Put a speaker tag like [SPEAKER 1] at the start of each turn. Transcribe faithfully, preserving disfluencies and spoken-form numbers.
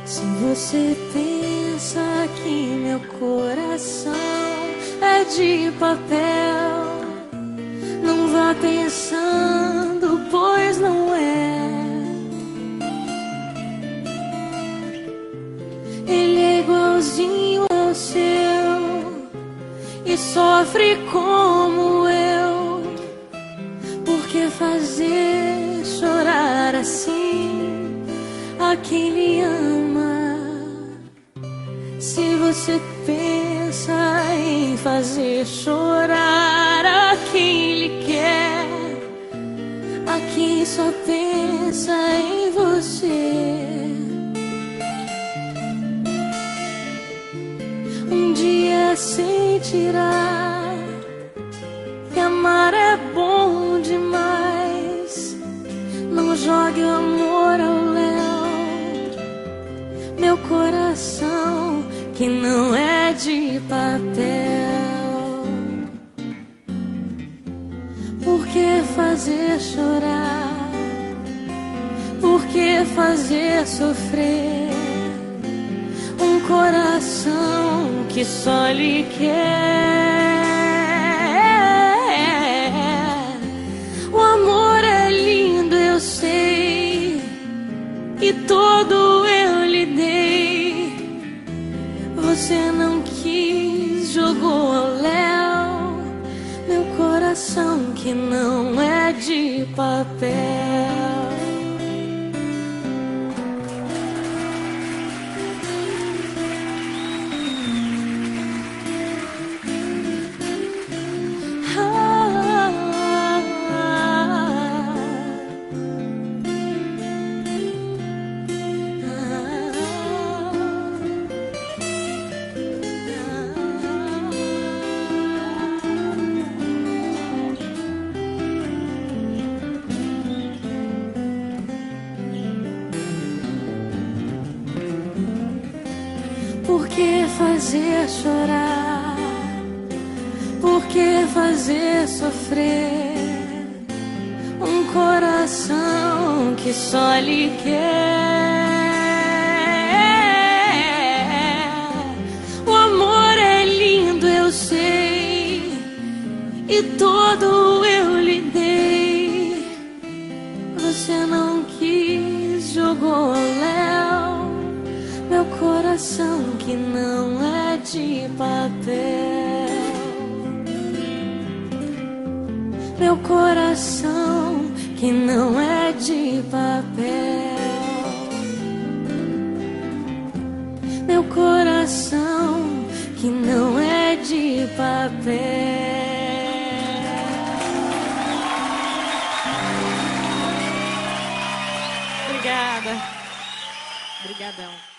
[SPEAKER 1] Se você pensa que meu coração é de papel, não vá pensando, pois não é. Ele é igualzinho ao seu e sofre como eu. Por que fazer chorar assim a quem lhe ama? Se você pensa em fazer chorar a quem lhe quer, a quem só pensa em você. Um dia sentirá que amar é bom demais. Não jogue o amor ao léu, meu coração que não é de papel. Por que fazer chorar? Por que fazer sofrer um coração que só lhe quer? O amor é lindo, eu sei, e todo eu lhe dei. Você não quis, jogou ao léu, meu coração que não é de papel. Por que fazer chorar? Por que fazer sofrer um coração que só lhe quer? O amor é lindo, eu sei, e todo eu lhe dei. Você não quis, jogou ao léu, meu coração que não é de papel. Meu coração que não é de papel. Meu coração que não é de papel.
[SPEAKER 2] Obrigada. Obrigadão.